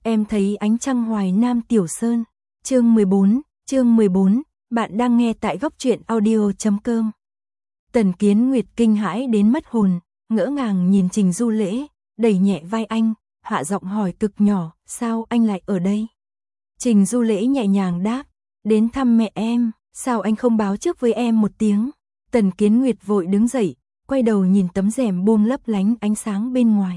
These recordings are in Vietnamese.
Em thấy ánh trăng Hoài Nam Tiểu Sơn. Chương 14, bạn đang nghe tại góc truyện audio.com. Tần Kiến Nguyệt kinh hãi đến mất hồn, ngỡ ngàng nhìn Trình Du Lễ, đẩy nhẹ vai anh, hạ giọng hỏi cực nhỏ, sao anh lại ở đây? Trình Du Lễ nhẹ nhàng đáp, đến thăm mẹ em, sao anh không báo trước với em một tiếng? Tần Kiến Nguyệt vội đứng dậy, quay đầu nhìn tấm rèm buông lấp lánh ánh sáng bên ngoài.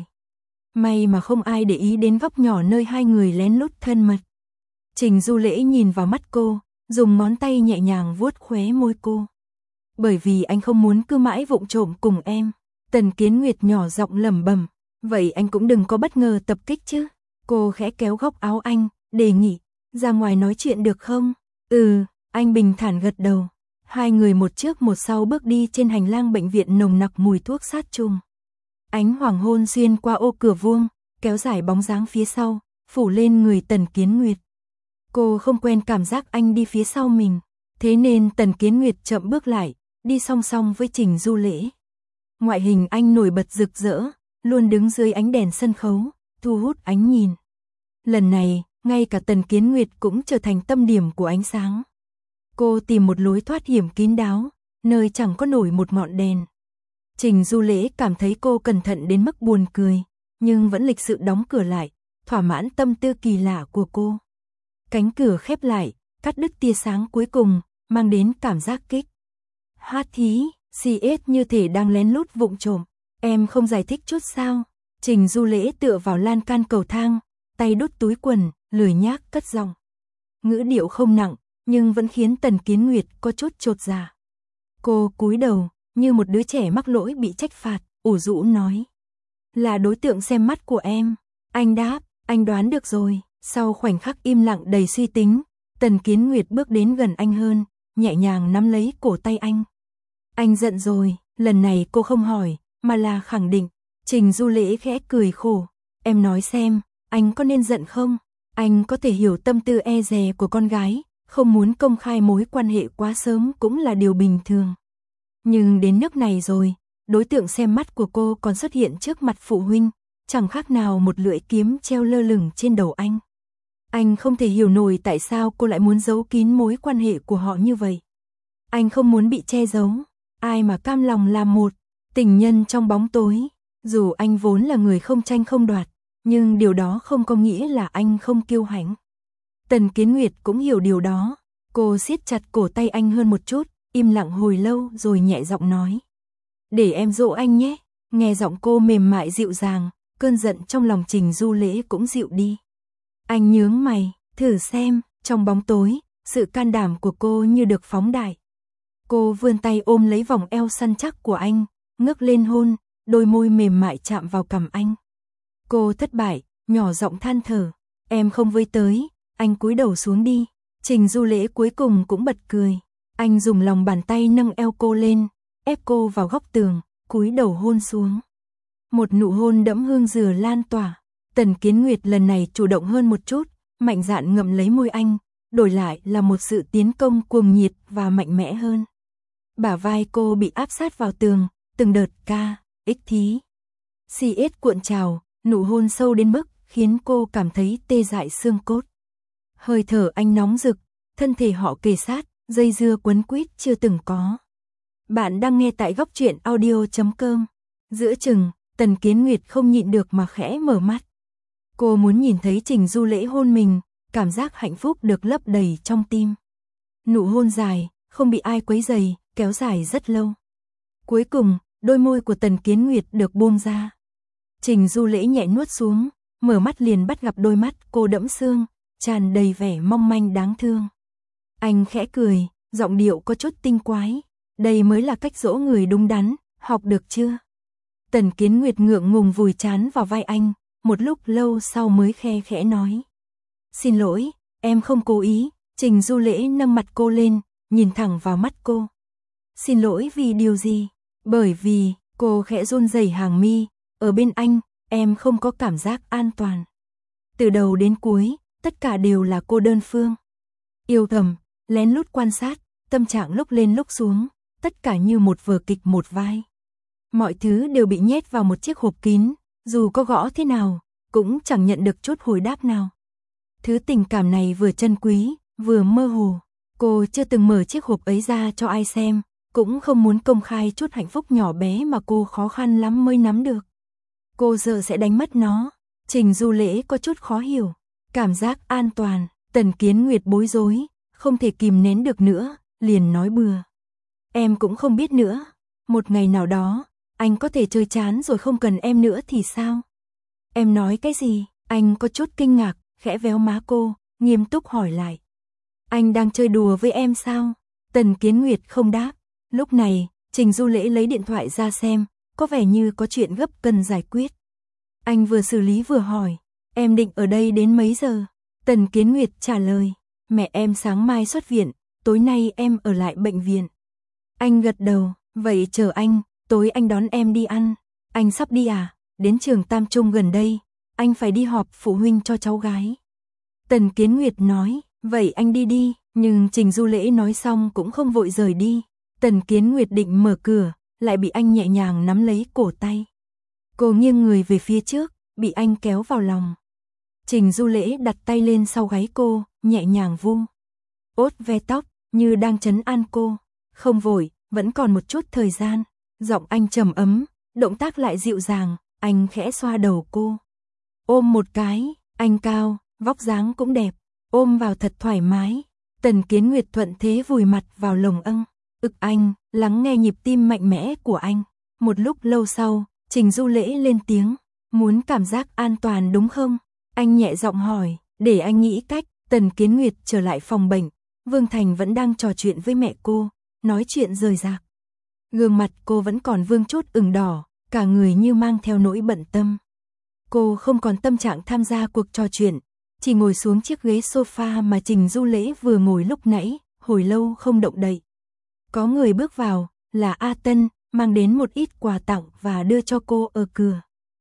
May mà không ai để ý đến góc nhỏ nơi hai người lén lút thân mật. Trình Du Lễ nhìn vào mắt cô, dùng ngón tay nhẹ nhàng vuốt khóe môi cô. Bởi vì anh không muốn cứ mãi vụng trộm cùng em. Tần Kiến Nguyệt nhỏ giọng lẩm bẩm, vậy anh cũng đừng có bất ngờ tập kích chứ. Cô khẽ kéo góc áo anh, đề nghị, ra ngoài nói chuyện được không? Anh bình thản gật đầu. Hai người một trước một sau bước đi trên hành lang bệnh viện nồng nặc mùi thuốc sát trùng. Ánh hoàng hôn xuyên qua ô cửa vuông, kéo dài bóng dáng phía sau, phủ lên người Tần Kiến Nguyệt. Cô không quen cảm giác anh đi phía sau mình, thế nên Tần Kiến Nguyệt chậm bước lại, đi song song với Trình Du Lễ. Ngoại hình anh nổi bật rực rỡ, luôn đứng dưới ánh đèn sân khấu, thu hút ánh nhìn. Lần này, ngay cả Tần Kiến Nguyệt cũng trở thành tâm điểm của ánh sáng. Cô tìm một lối thoát hiểm kín đáo, nơi chẳng có nổi một ngọn đèn. Trình Du Lễ cảm thấy cô cẩn thận đến mức buồn cười, nhưng vẫn lịch sự đóng cửa lại, thỏa mãn tâm tư kỳ lạ của cô. Cánh cửa khép lại, cắt đứt tia sáng cuối cùng, mang đến cảm giác kích. Hát thí, CS như thể đang lén lút vụng trộm. Em không giải thích chút sao? Trình Du Lễ tựa vào lan can cầu thang, tay đút túi quần, lười nhác cất giọng. Ngữ điệu không nặng, nhưng vẫn khiến Tần Kiến Nguyệt có chút chột dạ. Cô cúi đầu, như một đứa trẻ mắc lỗi bị trách phạt, ủ rũ nói. Là đối tượng xem mắt của em. Anh đáp, anh đoán được rồi. Sau khoảnh khắc im lặng đầy suy tính, Tần Kiến Nguyệt bước đến gần anh hơn, nhẹ nhàng nắm lấy cổ tay anh. Anh giận rồi, lần này cô không hỏi, mà là khẳng định. Trình Du Lễ khẽ cười khổ. Em nói xem, anh có nên giận không? Anh có thể hiểu tâm tư e dè của con gái, không muốn công khai mối quan hệ quá sớm cũng là điều bình thường. Nhưng đến nước này rồi, đối tượng xem mắt của cô còn xuất hiện trước mặt phụ huynh, chẳng khác nào một lưỡi kiếm treo lơ lửng trên đầu anh. Anh không thể hiểu nổi tại sao cô lại muốn giấu kín mối quan hệ của họ như vậy. Anh không muốn bị che giấu, ai mà cam lòng làm một tình nhân trong bóng tối. Dù anh vốn là người không tranh không đoạt, nhưng điều đó không có nghĩa là anh không kiêu hãnh. Tần Kiến Nguyệt cũng hiểu điều đó, cô siết chặt cổ tay anh hơn một chút, im lặng hồi lâu rồi nhẹ giọng nói. Để em dỗ anh nhé. Nghe giọng cô mềm mại dịu dàng, cơn giận trong lòng Trình Du Lễ cũng dịu đi. Anh nhướng mày, thử xem, trong bóng tối, sự can đảm của cô như được phóng đại. Cô vươn tay ôm lấy vòng eo săn chắc của anh, ngước lên hôn, đôi môi mềm mại chạm vào cằm anh. Cô thất bại, nhỏ giọng than thở, em không với tới, anh cúi đầu xuống đi. Trình Du Lễ cuối cùng cũng bật cười. Anh dùng lòng bàn tay nâng eo cô lên, ép cô vào góc tường, cúi đầu hôn xuống. Một nụ hôn đẫm hương dừa lan tỏa. Tần Kiến Nguyệt lần này chủ động hơn một chút, mạnh dạn ngậm lấy môi anh, đổi lại là một sự tiến công cuồng nhiệt và mạnh mẽ hơn. Bả vai cô bị áp sát vào tường, từng đợt ích thí. CS cuộn trào, nụ hôn sâu đến mức khiến cô cảm thấy tê dại xương cốt. Hơi thở anh nóng rực, thân thể họ kề sát, dây dưa quấn quýt chưa từng có. Bạn đang nghe tại góc truyện audio.com. Giữa chừng, Tần Kiến Nguyệt không nhịn được mà khẽ mở mắt. Cô muốn nhìn thấy Trình Du Lễ hôn mình, cảm giác hạnh phúc được lấp đầy trong tim. Nụ hôn dài, không bị ai quấy rầy, kéo dài rất lâu. Cuối cùng, đôi môi của Tần Kiến Nguyệt được buông ra. Trình Du Lễ nhẹ nuốt xuống, mở mắt liền bắt gặp đôi mắt cô đẫm sương, tràn đầy vẻ mong manh đáng thương. Anh khẽ cười, giọng điệu có chút tinh quái. Đây mới là cách dỗ người đúng đắn, học được chưa? Tần Kiến Nguyệt ngượng ngùng vùi trán vào vai anh, một lúc lâu sau mới khe khẽ nói. Xin lỗi, em không cố ý. Trình Du Lễ nâng mặt cô lên, nhìn thẳng vào mắt cô. Xin lỗi vì điều gì? Bởi vì, cô khẽ run rẩy hàng mi, ở bên anh, em không có cảm giác an toàn. Từ đầu đến cuối, tất cả đều là cô đơn phương. Yêu thầm, lén lút quan sát, tâm trạng lúc lên lúc xuống, tất cả như một vở kịch một vai. Mọi thứ đều bị nhét vào một chiếc hộp kín, dù có gõ thế nào, cũng chẳng nhận được chút hồi đáp nào. Thứ tình cảm này vừa chân quý, vừa mơ hồ. Cô chưa từng mở chiếc hộp ấy ra cho ai xem, cũng không muốn công khai chút hạnh phúc nhỏ bé mà cô khó khăn lắm mới nắm được. Cô sợ sẽ đánh mất nó. Trình Du Lễ có chút khó hiểu. Cảm giác an toàn, Tần Kiến Nguyệt bối rối, không thể kìm nén được nữa, liền nói bừa. Em cũng không biết nữa. Một ngày nào đó, anh có thể chơi chán rồi không cần em nữa thì sao? Em nói cái gì? Anh có chút kinh ngạc, khẽ véo má cô, nghiêm túc hỏi lại. Anh đang chơi đùa với em sao? Tần Kiến Nguyệt không đáp. Lúc này, Trình Du Lễ lấy điện thoại ra xem, có vẻ như có chuyện gấp cần giải quyết. Anh vừa xử lý vừa hỏi, em định ở đây đến mấy giờ? Tần Kiến Nguyệt trả lời, mẹ em sáng mai xuất viện, tối nay em ở lại bệnh viện. Anh gật đầu, vậy chờ anh, tối anh đón em đi ăn. Anh sắp đi à? Đến trường Tam Trung gần đây, anh phải đi họp phụ huynh cho cháu gái. Tần Kiến Nguyệt nói, vậy anh đi đi, nhưng Trình Du Lễ nói xong cũng không vội rời đi. Tần Kiến Nguyệt định mở cửa, lại bị anh nhẹ nhàng nắm lấy cổ tay. Cô nghiêng người về phía trước, bị anh kéo vào lòng. Trình Du Lễ đặt tay lên sau gáy cô, nhẹ nhàng vu. Ốt ve tóc, như đang trấn an cô. Không vội, vẫn còn một chút thời gian. Giọng anh trầm ấm, động tác lại dịu dàng, anh khẽ xoa đầu cô. Ôm một cái, anh cao, vóc dáng cũng đẹp, ôm vào thật thoải mái. Tần Kiến Nguyệt thuận thế vùi mặt vào lồng anh. Anh, lắng nghe nhịp tim mạnh mẽ của anh. Một lúc lâu sau, Trình Du Lễ lên tiếng, muốn cảm giác an toàn đúng không? Anh nhẹ giọng hỏi, để anh nghĩ cách. Tần Kiến Nguyệt trở lại phòng bệnh, Vương Thành vẫn đang trò chuyện với mẹ cô, nói chuyện rời rạc. Gương mặt cô vẫn còn vương chút ửng đỏ, cả người như mang theo nỗi bận tâm. Cô không còn tâm trạng tham gia cuộc trò chuyện, chỉ ngồi xuống chiếc ghế sofa mà Trình Du Lễ vừa ngồi lúc nãy, hồi lâu không động đậy. Có người bước vào, là A Tân, mang đến một ít quà tặng và đưa cho cô ở cửa.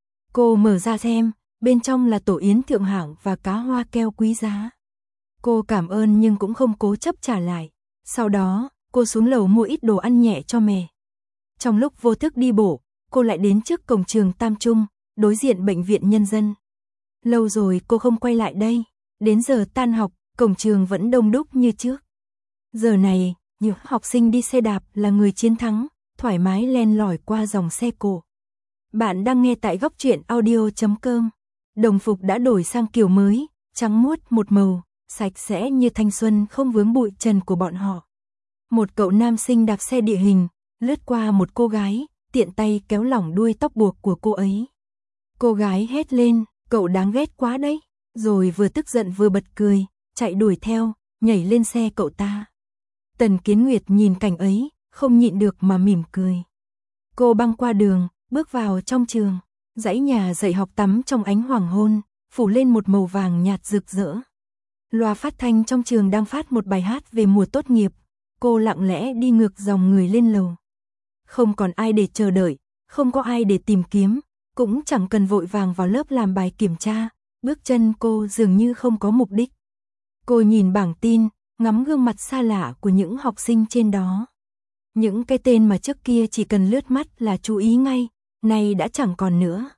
Cô mở ra xem, bên trong là tổ yến thượng hạng và cá hoa keo quý giá. Cô cảm ơn nhưng cũng không cố chấp trả lại. Sau đó, cô xuống lầu mua ít đồ ăn nhẹ cho mẹ. Trong lúc vô thức đi bộ, cô lại đến trước cổng trường Tam Trung, đối diện bệnh viện nhân dân. Lâu rồi cô không quay lại đây. Đến giờ tan học, cổng trường vẫn đông đúc như trước. Giờ này, nhiều học sinh đi xe đạp là người chiến thắng, thoải mái len lỏi qua dòng xe cộ. Bạn đang nghe tại góc truyện audio.com. Đồng phục đã đổi sang kiểu mới, trắng muốt một màu, sạch sẽ như thanh xuân không vướng bụi trần của bọn họ. Một cậu nam sinh đạp xe địa hình, lướt qua một cô gái, tiện tay kéo lỏng đuôi tóc buộc của cô ấy. Cô gái hét lên, cậu đáng ghét quá đấy, rồi vừa tức giận vừa bật cười, chạy đuổi theo, nhảy lên xe cậu ta. Tần Kiến Nguyệt nhìn cảnh ấy, không nhịn được mà mỉm cười. Cô băng qua đường, bước vào trong trường, dãy nhà dạy học tắm trong ánh hoàng hôn, phủ lên một màu vàng nhạt rực rỡ. Loa phát thanh trong trường đang phát một bài hát về mùa tốt nghiệp, cô lặng lẽ đi ngược dòng người lên lầu. Không còn ai để chờ đợi, không có ai để tìm kiếm, cũng chẳng cần vội vàng vào lớp làm bài kiểm tra, bước chân cô dường như không có mục đích. Cô nhìn bảng tin, ngắm gương mặt xa lạ của những học sinh trên đó. Những cái tên mà trước kia chỉ cần lướt mắt là chú ý ngay, nay đã chẳng còn nữa.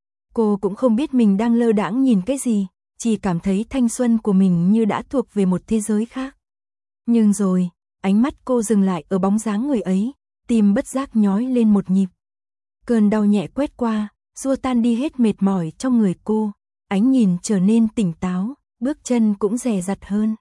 Cô cũng không biết mình đang lơ đãng nhìn cái gì, chỉ cảm thấy thanh xuân của mình như đã thuộc về một thế giới khác. Nhưng rồi, ánh mắt cô dừng lại ở bóng dáng người ấy, tim bất giác nhói lên một nhịp. Cơn đau nhẹ quét qua, xua tan đi hết mệt mỏi trong người cô, ánh nhìn trở nên tỉnh táo, bước chân cũng dè dặt hơn.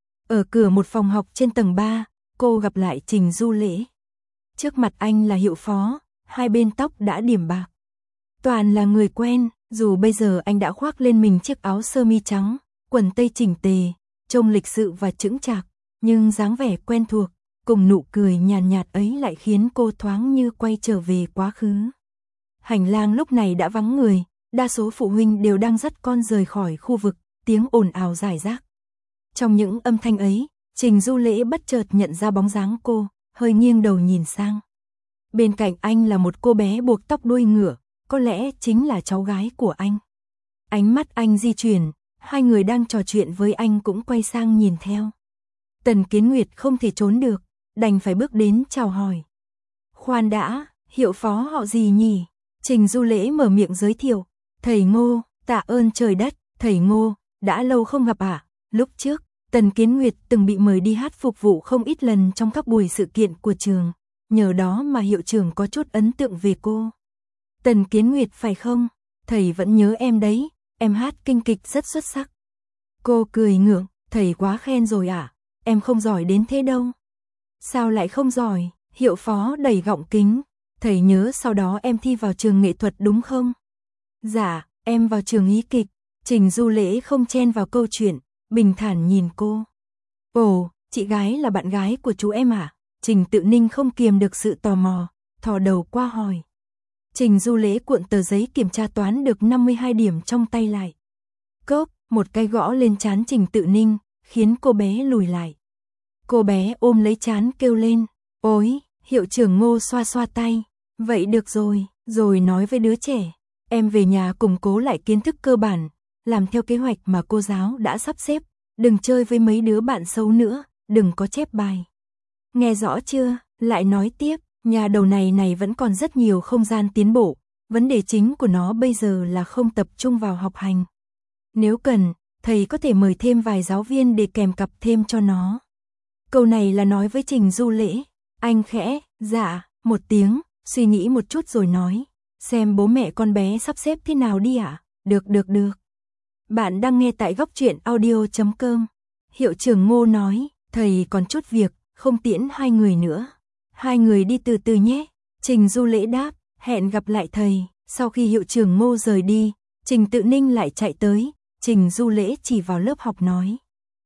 Ở cửa một phòng học trên tầng 3, cô gặp lại Trình Du Lễ. Trước mặt anh là hiệu phó, hai bên tóc đã điểm bạc. Toàn là người quen, dù bây giờ anh đã khoác lên mình chiếc áo sơ mi trắng, quần tây chỉnh tề, trông lịch sự và chững chạc, nhưng dáng vẻ quen thuộc, cùng nụ cười nhàn nhạt ấy lại khiến cô thoáng như quay trở về quá khứ. Hành lang lúc này đã vắng người, đa số phụ huynh đều đang dắt con rời khỏi khu vực, tiếng ồn ào rải rác. Trong những âm thanh ấy, Trình Du Lễ bất chợt nhận ra bóng dáng cô, hơi nghiêng đầu nhìn sang. Bên cạnh anh là một cô bé buộc tóc đuôi ngựa, có lẽ chính là cháu gái của anh. Ánh mắt anh di chuyển, hai người đang trò chuyện với anh cũng quay sang nhìn theo. Tần Kiến Nguyệt không thể trốn được, đành phải bước đến chào hỏi. Khoan đã, hiệu phó họ gì nhỉ? Trình Du Lễ mở miệng giới thiệu, thầy Ngô, tạ ơn trời đất, thầy Ngô, đã lâu không gặp ạ. Lúc trước, Tần Kiến Nguyệt từng bị mời đi hát phục vụ không ít lần trong các buổi sự kiện của trường, nhờ đó mà hiệu trưởng có chút ấn tượng về cô. Tần Kiến Nguyệt phải không? Thầy vẫn nhớ em đấy, em hát kinh kịch rất xuất sắc. Cô cười ngượng, thầy quá khen rồi ạ, em không giỏi đến thế đâu. Sao lại không giỏi? Hiệu phó đẩy gọng kính, thầy nhớ sau đó em thi vào trường nghệ thuật đúng không? Dạ, em vào trường hí kịch. Trình Du Lễ không chen vào câu chuyện, bình thản nhìn cô. Ồ, chị gái là bạn gái của chú em à? Trình Tự Ninh không kiềm được sự tò mò, thò đầu qua hỏi. Trình Du Lễ cuộn tờ giấy kiểm tra toán được 52 điểm trong tay lại. Cốc, một cái gõ lên trán Trình Tự Ninh, khiến cô bé lùi lại. Cô bé ôm lấy trán kêu lên, ôi, hiệu trưởng Ngô xoa xoa tay. Vậy được rồi nói với đứa trẻ, em về nhà củng cố lại kiến thức cơ bản, làm theo kế hoạch mà cô giáo đã sắp xếp, đừng chơi với mấy đứa bạn xấu nữa, đừng có chép bài. Nghe rõ chưa? Lại nói tiếp, nhà đầu này vẫn còn rất nhiều không gian tiến bộ, vấn đề chính của nó bây giờ là không tập trung vào học hành. Nếu cần, thầy có thể mời thêm vài giáo viên để kèm cặp thêm cho nó. Câu này là nói với Trình Du Lễ, anh khẽ, dạ, một tiếng, suy nghĩ một chút rồi nói, xem bố mẹ con bé sắp xếp thế nào đi ạ. Được. Bạn đang nghe tại góc truyện audio.com. Hiệu trưởng Ngô nói, thầy còn chút việc, không tiễn hai người nữa. Hai người đi từ từ nhé. Trình Du Lễ đáp, hẹn gặp lại thầy. Sau khi hiệu trưởng Ngô rời đi, Trình Tự Ninh lại chạy tới. Trình Du Lễ chỉ vào lớp học nói,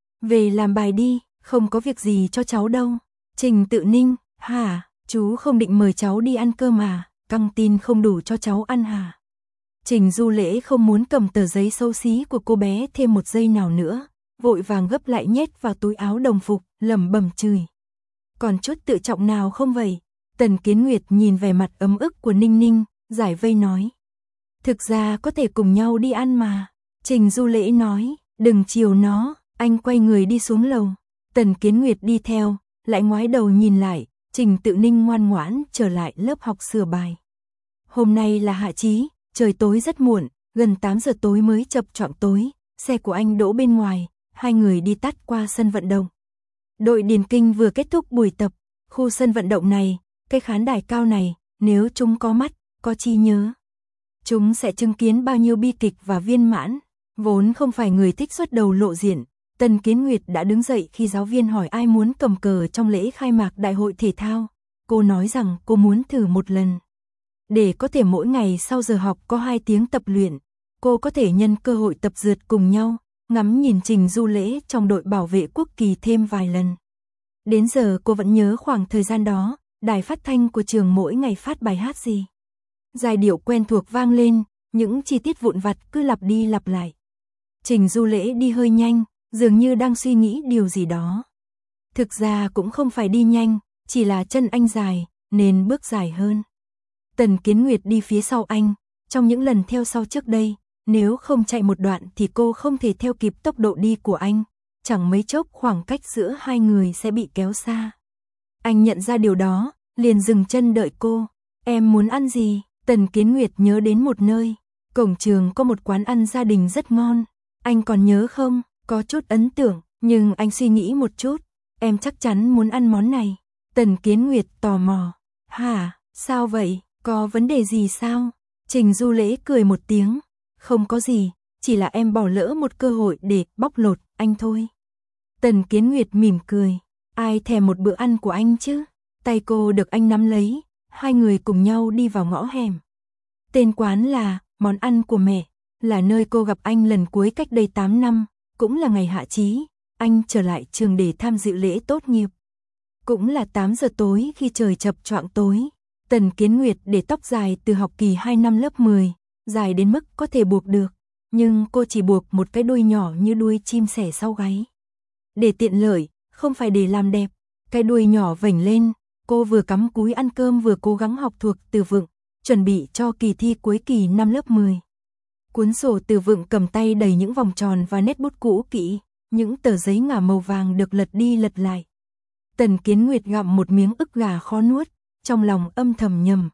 về làm bài đi, không có việc gì cho cháu đâu. Trình Tự Ninh, hả, chú không định mời cháu đi ăn cơm à, căng tin không đủ cho cháu ăn hả? Trình Du Lễ không muốn cầm tờ giấy xấu xí của cô bé thêm một giây nào nữa, vội vàng gấp lại nhét vào túi áo đồng phục, lẩm bẩm chửi. Còn chút tự trọng nào không vậy? Tần Kiến Nguyệt nhìn vẻ mặt ấm ức của Ninh Ninh, giải vây nói. Thực ra có thể cùng nhau đi ăn mà. Trình Du Lễ nói, đừng chiều nó, anh quay người đi xuống lầu. Tần Kiến Nguyệt đi theo, lại ngoái đầu nhìn lại, Trình Tự Ninh ngoan ngoãn trở lại lớp học sửa bài. Hôm nay là hạ chí, trời tối rất muộn, gần 8 giờ tối mới chập choạng tối, xe của anh đỗ bên ngoài, hai người đi tắt qua sân vận động. Đội điền kinh vừa kết thúc buổi tập, khu sân vận động này, cái khán đài cao này, nếu chúng có mắt, có trí nhớ, chúng sẽ chứng kiến bao nhiêu bi kịch và viên mãn. Vốn không phải người thích xuất đầu lộ diện, Tần Kiến Nguyệt đã đứng dậy khi giáo viên hỏi ai muốn cầm cờ trong lễ khai mạc đại hội thể thao. Cô nói rằng cô muốn thử một lần. Để có thể mỗi ngày sau giờ học có 2 tiếng tập luyện, cô có thể nhân cơ hội tập rượt cùng nhau, ngắm nhìn Trình Du Lễ trong đội bảo vệ quốc kỳ thêm vài lần. Đến giờ cô vẫn nhớ khoảng thời gian đó, đài phát thanh của trường mỗi ngày phát bài hát gì. Giai điệu quen thuộc vang lên, những chi tiết vụn vặt cứ lặp đi lặp lại. Trình Du Lễ đi hơi nhanh, dường như đang suy nghĩ điều gì đó. Thực ra cũng không phải đi nhanh, chỉ là chân anh dài, nên bước dài hơn. Tần Kiến Nguyệt đi phía sau anh, trong những lần theo sau trước đây, nếu không chạy một đoạn thì cô không thể theo kịp tốc độ đi của anh, chẳng mấy chốc khoảng cách giữa hai người sẽ bị kéo xa. Anh nhận ra điều đó, liền dừng chân đợi cô. Em muốn ăn gì? Tần Kiến Nguyệt nhớ đến một nơi, cổng trường có một quán ăn gia đình rất ngon. Anh còn nhớ không? Có chút ấn tượng, nhưng anh suy nghĩ một chút, em chắc chắn muốn ăn món này. Tần Kiến Nguyệt tò mò. Hả, sao vậy? Có vấn đề gì sao? Trình Du Lễ cười một tiếng. Không có gì, chỉ là em bỏ lỡ một cơ hội để bóc lột anh thôi. Tần Kiến Nguyệt mỉm cười. Ai thèm một bữa ăn của anh chứ? Tay cô được anh nắm lấy, hai người cùng nhau đi vào ngõ hẻm. Tên quán là Món ăn của mẹ, là nơi cô gặp anh lần cuối cách đây 8 năm, cũng là ngày hạ chí, anh trở lại trường để tham dự lễ tốt nghiệp. Cũng là 8 giờ tối khi trời chập choạng tối. Tần Kiến Nguyệt để tóc dài từ học kỳ 2 năm lớp 10, dài đến mức có thể buộc được, nhưng cô chỉ buộc một cái đuôi nhỏ như đuôi chim sẻ sau gáy. Để tiện lợi, không phải để làm đẹp, cái đuôi nhỏ vểnh lên, cô vừa cắm cúi ăn cơm vừa cố gắng học thuộc từ vựng, chuẩn bị cho kỳ thi cuối kỳ năm lớp 10. Cuốn sổ từ vựng cầm tay đầy những vòng tròn và nét bút cũ kỹ, những tờ giấy ngả màu vàng được lật đi lật lại. Tần Kiến Nguyệt gặm một miếng ức gà khó nuốt, trong lòng âm thầm nhầm.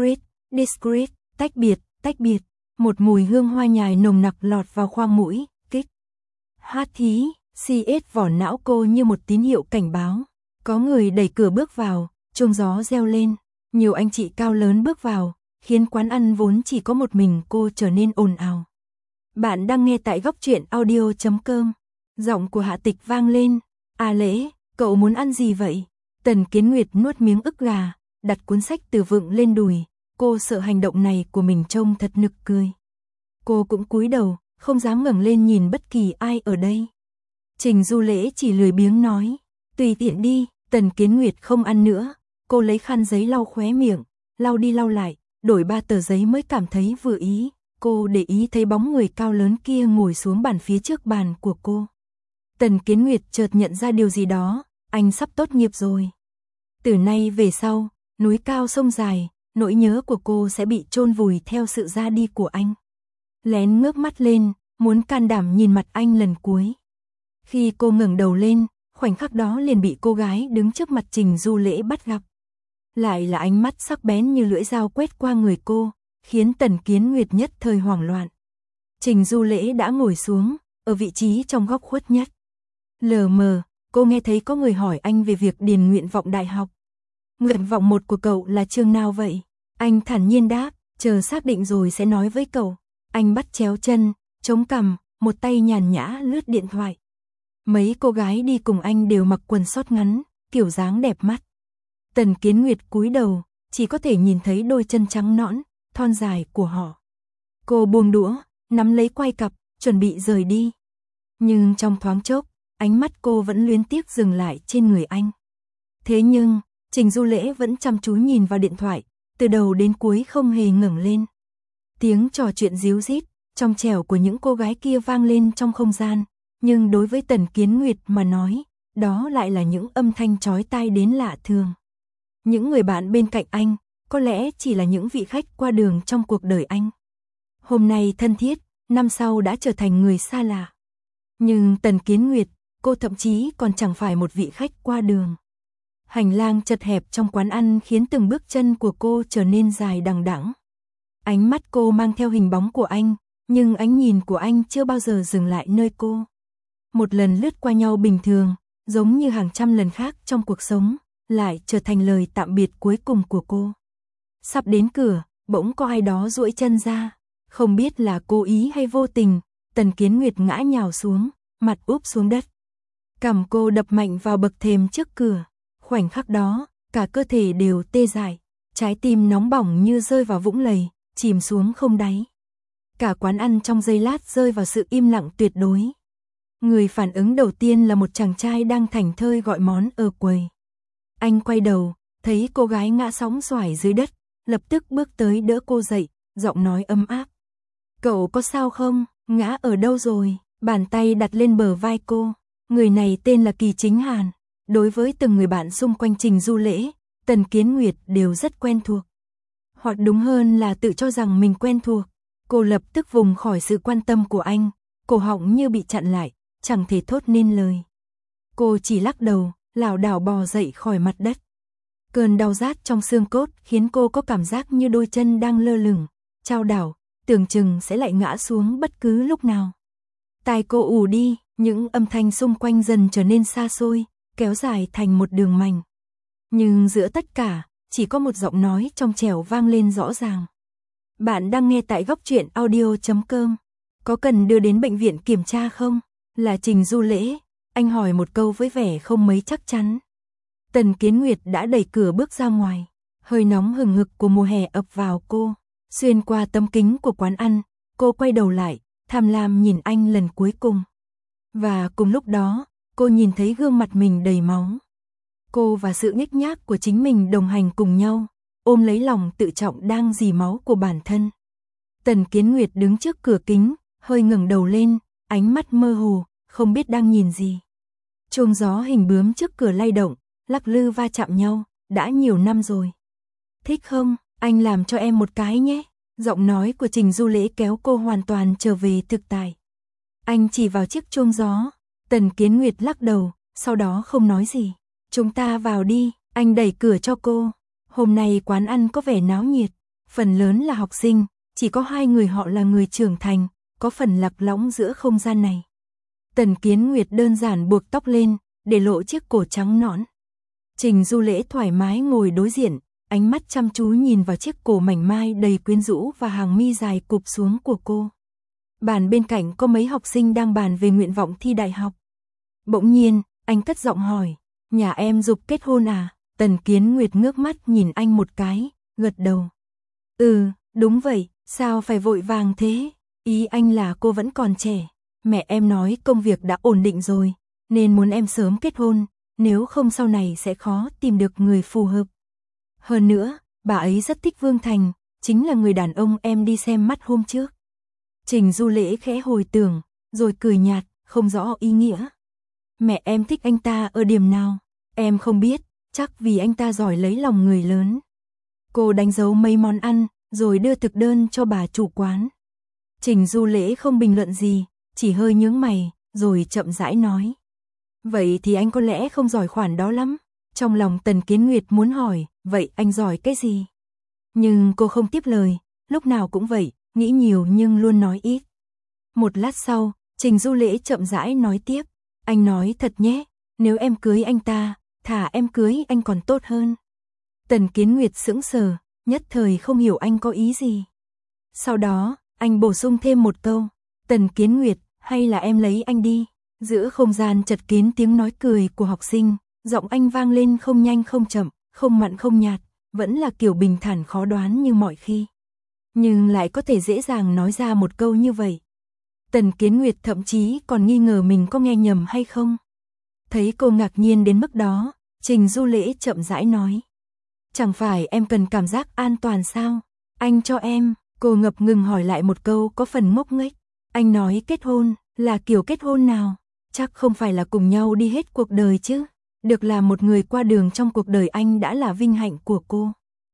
Discreet, tách biệt, một mùi hương hoa nhài nồng nặc lọt vào khoang mũi, Hát thí, CS vỏ não cô như một tín hiệu cảnh báo. Có người đẩy cửa bước vào, chuông gió reo lên, nhiều anh chị cao lớn bước vào, khiến quán ăn vốn chỉ có một mình cô trở nên ồn ào. Bạn đang nghe tại góc truyện audio.com. Giọng của Hạ Tịch vang lên. À Lễ, cậu muốn ăn gì vậy? Tần Kiến Nguyệt nuốt miếng ức gà, đặt cuốn sách từ vựng lên đùi. Cô sợ hành động này của mình trông thật nực cười. Cô cũng cúi đầu, không dám ngẩng lên nhìn bất kỳ ai ở đây. Trình Du Lễ chỉ lười biếng nói, tùy tiện đi. Tần Kiến Nguyệt không ăn nữa. Cô lấy khăn giấy lau khóe miệng, lau đi lau lại, đổi 3 tờ giấy mới cảm thấy vừa ý. Cô để ý thấy bóng người cao lớn kia ngồi xuống bàn phía trước bàn của cô. Tần Kiến Nguyệt chợt nhận ra điều gì đó, anh sắp tốt nghiệp rồi. Từ nay về sau, núi cao sông dài, nỗi nhớ của cô sẽ bị chôn vùi theo sự ra đi của anh. Lén ngước mắt lên, muốn can đảm nhìn mặt anh lần cuối. Khi cô ngẩng đầu lên, khoảnh khắc đó liền bị cô gái đứng trước mặt Trình Du Lễ bắt gặp. Lại là ánh mắt sắc bén như lưỡi dao quét qua người cô, khiến Tần Kiến Nguyệt nhất thời hoảng loạn. Trình Du Lễ đã ngồi xuống, ở vị trí trong góc khuất nhất. Lờ mờ, cô nghe thấy có người hỏi anh về việc điền nguyện vọng đại học. Nguyện vọng 1 của cậu là trường nào vậy? Anh thản nhiên đáp, chờ xác định rồi sẽ nói với cậu. Anh bắt chéo chân, chống cằm, một tay nhàn nhã lướt điện thoại. Mấy cô gái đi cùng anh đều mặc quần sót ngắn, kiểu dáng đẹp mắt. Tần Kiến Nguyệt cúi đầu, chỉ có thể nhìn thấy đôi chân trắng nõn, thon dài của họ. Cô buông đũa, nắm lấy quai cặp, chuẩn bị rời đi. Nhưng trong thoáng chốc, ánh mắt cô vẫn luyến tiếc dừng lại trên người anh. Thế nhưng, Trình Du Lễ vẫn chăm chú nhìn vào điện thoại, từ đầu đến cuối không hề ngẩng lên. Tiếng trò chuyện ríu rít, trong trẻo của những cô gái kia vang lên trong không gian, nhưng đối với Tần Kiến Nguyệt mà nói, đó lại là những âm thanh chói tai đến lạ thường. Những người bạn bên cạnh anh, có lẽ chỉ là những vị khách qua đường trong cuộc đời anh. Hôm nay thân thiết, năm sau đã trở thành người xa lạ. Nhưng Tần Kiến Nguyệt, cô thậm chí còn chẳng phải một vị khách qua đường. Hành lang chật hẹp trong quán ăn khiến từng bước chân của cô trở nên dài đằng đẵng. Ánh mắt cô mang theo hình bóng của anh, nhưng ánh nhìn của anh chưa bao giờ dừng lại nơi cô. Một lần lướt qua nhau bình thường, giống như hàng trăm lần khác trong cuộc sống, lại trở thành lời tạm biệt cuối cùng của cô. Sắp đến cửa, bỗng có ai đó duỗi chân ra, không biết là cố ý hay vô tình, Tần Kiến Nguyệt ngã nhào xuống, mặt úp xuống đất. Cằm cô đập mạnh vào bậc thềm trước cửa, khoảnh khắc đó, cả cơ thể đều tê dại, trái tim nóng bỏng như rơi vào vũng lầy, chìm xuống không đáy. Cả quán ăn trong giây lát rơi vào sự im lặng tuyệt đối. Người phản ứng đầu tiên là một chàng trai đang thảnh thơi gọi món ở quầy. Anh quay đầu, thấy cô gái ngã sóng xoài dưới đất, lập tức bước tới đỡ cô dậy, giọng nói ấm áp. Cậu có sao không? Ngã ở đâu rồi? Bàn tay đặt lên bờ vai cô. Người này tên là Kỳ Chính Hàn. Đối với từng người bạn xung quanh Trình Du Lễ, Tần Kiến Nguyệt đều rất quen thuộc. Hoặc đúng hơn là tự cho rằng mình quen thuộc. Cô lập tức vùng khỏi sự quan tâm của anh, cổ họng như bị chặn lại, chẳng thể thốt nên lời. Cô chỉ lắc đầu, lảo đảo bò dậy khỏi mặt đất. Cơn đau rát trong xương cốt khiến cô có cảm giác như đôi chân đang lơ lửng, chao đảo, tưởng chừng sẽ lại ngã xuống bất cứ lúc nào. Tai cô ù đi, những âm thanh xung quanh dần trở nên xa xôi, kéo dài thành một đường mảnh. Nhưng giữa tất cả, chỉ có một giọng nói trong trẻo vang lên rõ ràng. Bạn đang nghe tại góc truyện audio.com. Có cần đưa đến bệnh viện kiểm tra không? Là Trình Du Lễ. Anh hỏi một câu với vẻ không mấy chắc chắn. Tần Kiến Nguyệt đã đẩy cửa bước ra ngoài. Hơi nóng hừng hực của mùa hè ập vào cô. Xuyên qua tấm kính của quán ăn, cô quay đầu lại, tham lam nhìn anh lần cuối cùng. Và cùng lúc đó, cô nhìn thấy gương mặt mình đầy máu. Cô và sự nhếch nhác của chính mình đồng hành cùng nhau, ôm lấy lòng tự trọng đang rỉ máu của bản thân. Tần Kiến Nguyệt đứng trước cửa kính, hơi ngẩng đầu lên, ánh mắt mơ hồ, không biết đang nhìn gì. Chuông gió hình bướm trước cửa lay động, lắc lư va chạm nhau, đã nhiều năm rồi. Thích không? Anh làm cho em một cái nhé. Giọng nói của Trình Du Lễ kéo cô hoàn toàn trở về thực tại. Anh chỉ vào chiếc chuông gió. Tần Kiến Nguyệt lắc đầu, sau đó không nói gì. Chúng ta vào đi, anh đẩy cửa cho cô. Hôm nay quán ăn có vẻ náo nhiệt, phần lớn là học sinh, chỉ có 2 người họ là người trưởng thành, có phần lạc lõng giữa không gian này. Tần Kiến Nguyệt đơn giản buộc tóc lên, để lộ chiếc cổ trắng nõn. Trình Du Lễ thoải mái ngồi đối diện, ánh mắt chăm chú nhìn vào chiếc cổ mảnh mai đầy quyến rũ và hàng mi dài cụp xuống của cô. Bàn bên cạnh có mấy học sinh đang bàn về nguyện vọng thi đại học. Bỗng nhiên, anh cất giọng hỏi, nhà em giục kết hôn à? Tần Kiến Nguyệt ngước mắt nhìn anh một cái, gật đầu. Đúng vậy, sao phải vội vàng thế? Ý anh là cô vẫn còn trẻ. Mẹ em nói công việc đã ổn định rồi, nên muốn em sớm kết hôn, nếu không sau này sẽ khó tìm được người phù hợp. Hơn nữa, bà ấy rất thích Vương Thành, chính là người đàn ông em đi xem mắt hôm trước. Trình Du Lễ khẽ hồi tưởng, rồi cười nhạt, không rõ ý nghĩa. Mẹ em thích anh ta ở điểm nào? Em không biết, chắc vì anh ta giỏi lấy lòng người lớn. Cô đánh dấu mấy món ăn, rồi đưa thực đơn cho bà chủ quán. Trình Du Lễ không bình luận gì, chỉ hơi nhướng mày, rồi chậm rãi nói. Vậy thì anh có lẽ không giỏi khoản đó lắm. Trong lòng Tần Kiến Nguyệt muốn hỏi, vậy anh giỏi cái gì? Nhưng cô không tiếp lời, lúc nào cũng vậy, nghĩ nhiều nhưng luôn nói ít. Một lát sau, Trình Du Lễ chậm rãi nói tiếp. Anh nói thật nhé, nếu em cưới anh ta, thà em cưới anh còn tốt hơn. Tần Kiến Nguyệt sững sờ, nhất thời không hiểu anh có ý gì. Sau đó, anh bổ sung thêm một câu. Tần Kiến Nguyệt, hay là em lấy anh đi? Giữa không gian chật kín tiếng nói cười của học sinh, giọng anh vang lên không nhanh không chậm, không mặn không nhạt, vẫn là kiểu bình thản khó đoán như mọi khi. Nhưng lại có thể dễ dàng nói ra một câu như vậy. Tần Kiến Nguyệt thậm chí còn nghi ngờ mình có nghe nhầm hay không. Thấy cô ngạc nhiên đến mức đó, Trình Du Lễ chậm rãi nói. Chẳng phải em cần cảm giác an toàn sao? Anh cho em, cô ngập ngừng hỏi lại một câu có phần ngốc nghếch. Anh nói kết hôn, là kiểu kết hôn nào? Chắc không phải là cùng nhau đi hết cuộc đời chứ. Được làm một người qua đường trong cuộc đời anh đã là vinh hạnh của cô.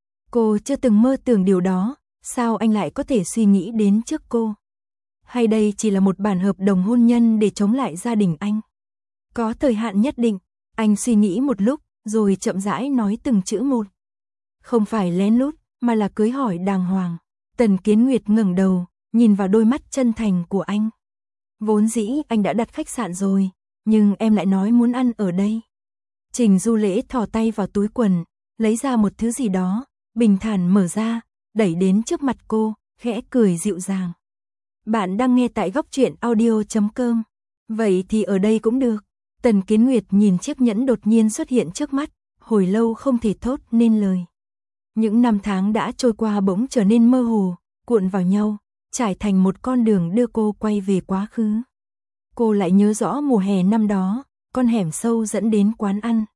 Cô chưa từng mơ tưởng điều đó, sao anh lại có thể suy nghĩ đến trước cô? Hay đây chỉ là một bản hợp đồng hôn nhân để chống lại gia đình anh? Có thời hạn nhất định, anh suy nghĩ một lúc, rồi chậm rãi nói từng chữ một. Không phải lén lút, mà là cưới hỏi đàng hoàng. Tần Kiến Nguyệt ngẩng đầu, nhìn vào đôi mắt chân thành của anh. Vốn dĩ anh đã đặt khách sạn rồi, nhưng em lại nói muốn ăn ở đây. Trình Du Lễ thò tay vào túi quần, lấy ra một thứ gì đó, bình thản mở ra, đẩy đến trước mặt cô, khẽ cười dịu dàng. Bạn đang nghe tại góc truyện audio.com. Vậy thì ở đây cũng được. Tần Kiến Nguyệt nhìn chiếc nhẫn đột nhiên xuất hiện trước mắt, hồi lâu không thể thốt nên lời. Những năm tháng đã trôi qua bỗng trở nên mơ hồ, cuộn vào nhau, trải thành một con đường đưa cô quay về quá khứ. Cô lại nhớ rõ mùa hè năm đó, con hẻm sâu dẫn đến quán ăn.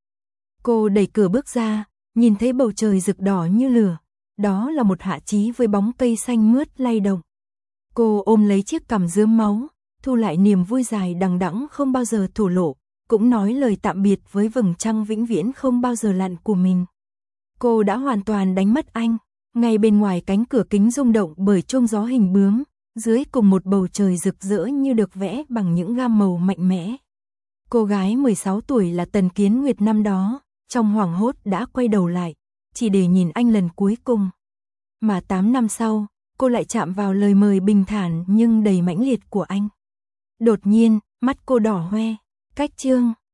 Cô đẩy cửa bước ra, nhìn thấy bầu trời rực đỏ như lửa. Đó là một Hạ Chí với bóng cây xanh mướt lay động. Cô ôm lấy chiếc cằm rướm máu, thu lại niềm vui dài đằng đẵng không bao giờ thổ lộ, cũng nói lời tạm biệt với vầng trăng vĩnh viễn không bao giờ lặn của mình. Cô đã hoàn toàn đánh mất anh. Ngay bên ngoài cánh cửa kính rung động bởi chuông gió hình bướm, dưới cùng một bầu trời rực rỡ như được vẽ bằng những gam màu mạnh mẽ. Cô gái 16 tuổi là Tần Kiến Nguyệt năm đó, trong hoảng hốt đã quay đầu lại, chỉ để nhìn anh lần cuối cùng. Mà 8 năm sau, cô lại chạm vào lời mời bình thản nhưng đầy mãnh liệt của anh. Đột nhiên, mắt cô đỏ hoe, cách chương.